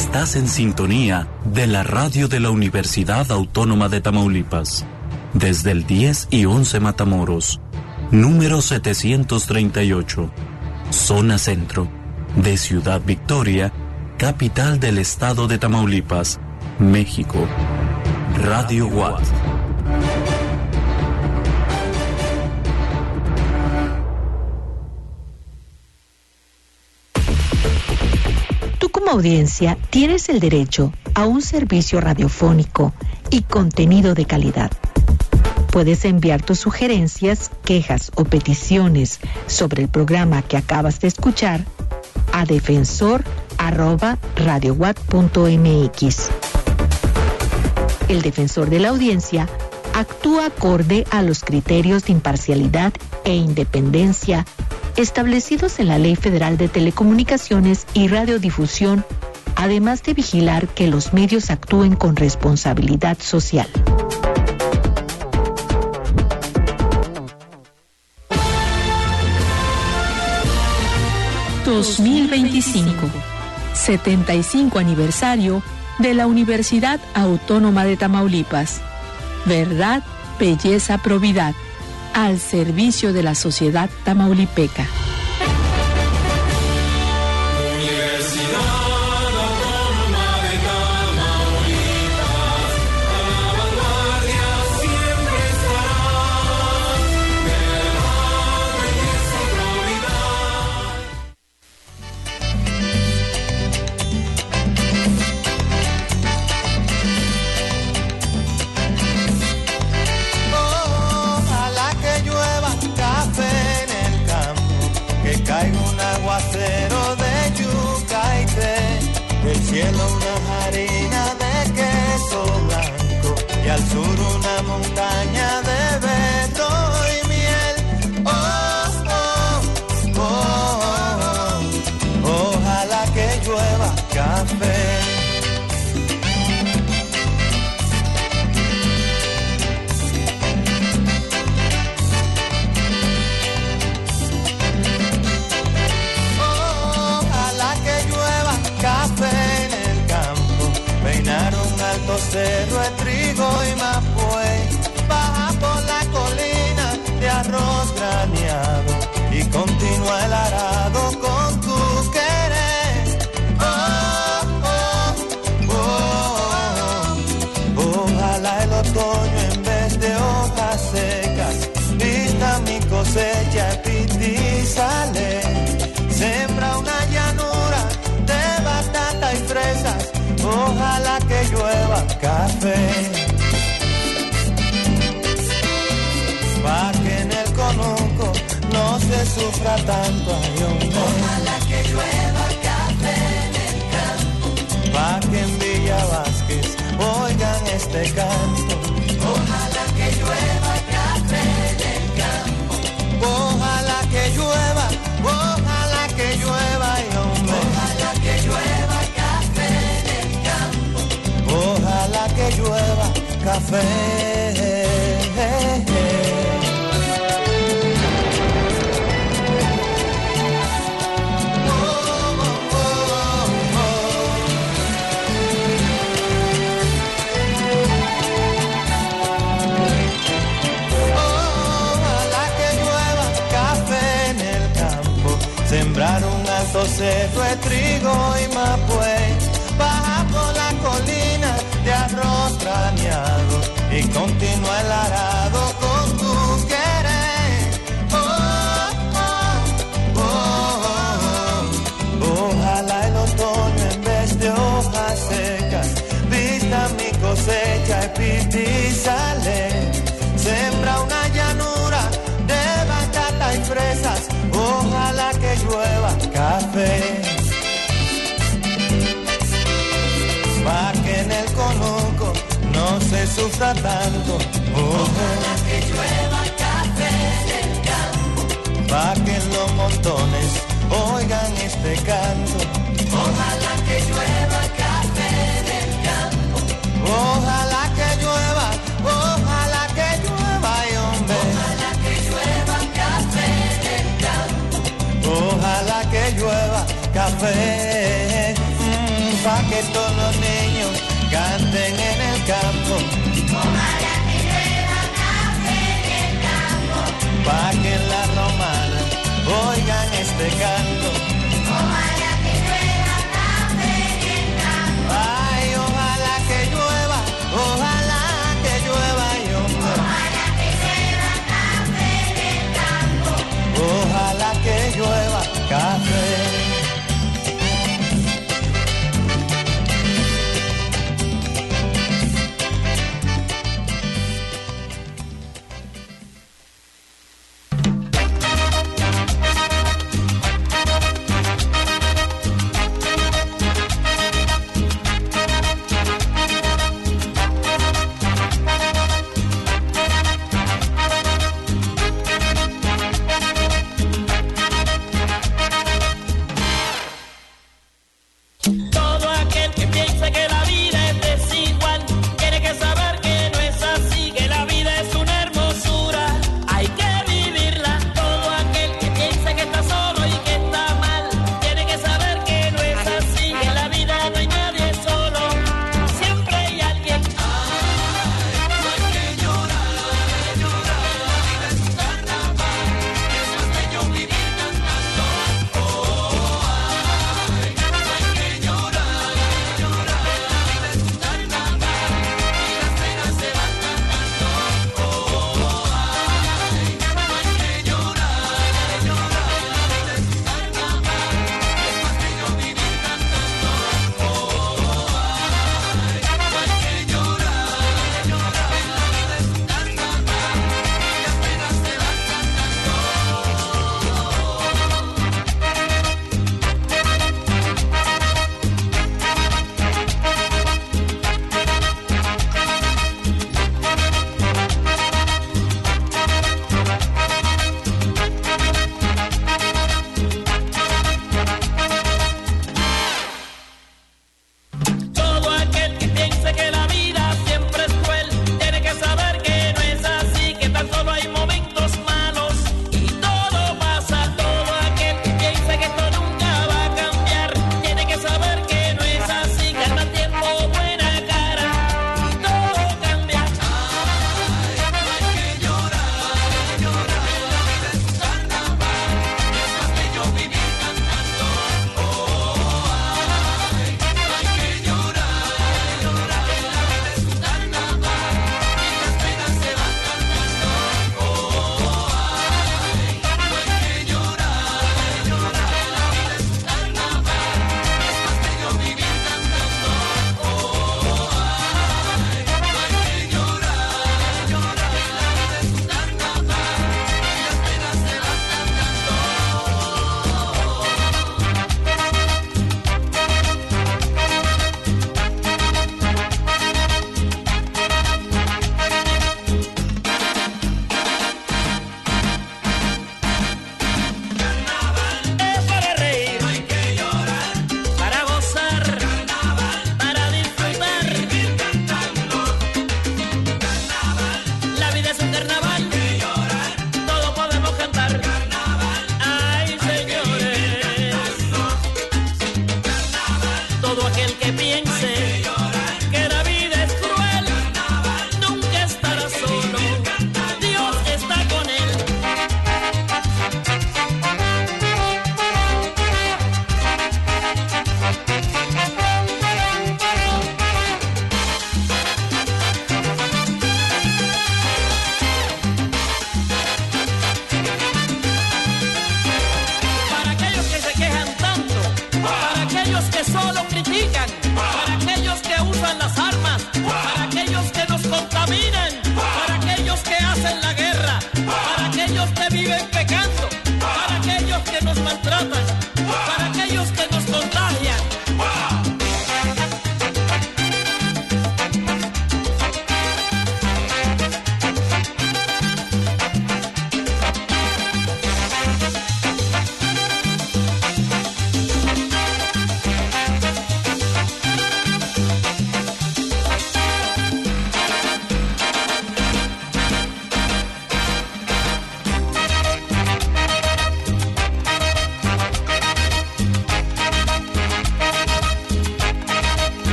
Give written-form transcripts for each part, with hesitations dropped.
Estás en sintonía de la radio de la Universidad Autónoma de Tamaulipas. Desde el 10 y 11 Matamoros, número 738, zona centro, de Ciudad Victoria, capital del estado de Tamaulipas, México. Radio Watt. Como audiencia, tienes el derecho a un servicio radiofónico y contenido de calidad. Puedes enviar tus sugerencias, quejas o peticiones sobre el programa que acabas de escuchar a defensor@radiowatt.mx. El defensor de la audiencia actúa acorde a los criterios de imparcialidad e independencia establecidos en la Ley Federal de Telecomunicaciones y Radiodifusión, además de vigilar que los medios actúen con responsabilidad social. ...2025... 75 aniversario de la Universidad Autónoma de Tamaulipas. Verdad, belleza, probidad. Al servicio de la sociedad tamaulipeca. Cielo una harina de queso blanco y al sur una montaña de vento y miel. Oh, oh, oh, oh, ojalá que llueva café. Cerro de trigo y mapuey, baja por la colina de arroz graneado y continúa el arado con tu querer. Oh, oh, oh, oh, ojalá el otoño en vez de hojas secas vista mi cosecha epitizale. Sembra una llanura de batata y fresas. Ojalá que llueva café, pa' que en el conuco no se sufra tanto. Ojalá que llueva café en el campo, pa' que en Villa Vázquez oigan este canto. Ojalá que llueva café en el campo, ojalá que llueva, ojalá que llueva y hombre. Ojalá que llueva café. Ojalá que llueva café. Ojalá que llueva café en el campo. Sembrar un alto cerro de trigo y mapuey. Baja por la colina de arroz graneado y continúa el arado con tu querer. Oh, oh, oh, oh, ojalá el otoño en vez de hojas secas vista mi cosecha epitizale. Sembra una llanura de batata y fresas. Ojalá que llueva café, pa' que en el conuco no se sufra tanto. Ojalá que llueva café en el campo, pa' que en los montones oigan este canto. Ojalá que llueva café en el campo, ojalá que llueva, ojalá que llueva y hombre. Ojalá que llueva café en el campo, ojalá que llueva café. pa' que todos los niños canten en el campo. Ojalá que llueva café en el campo, Pa' que en la romana oigan este canto. ojalá que llueva café en el campo, Ay, ojalá que llueva, ojalá que llueva y hombre. ojalá que llueva café en el campo. Ojalá que llueva café.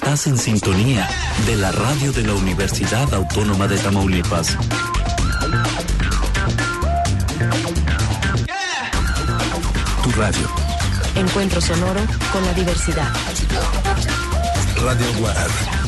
Estás en sintonía de la radio de la Universidad Autónoma de Tamaulipas. Tu radio. Encuentro sonoro con la diversidad. Radio Guarar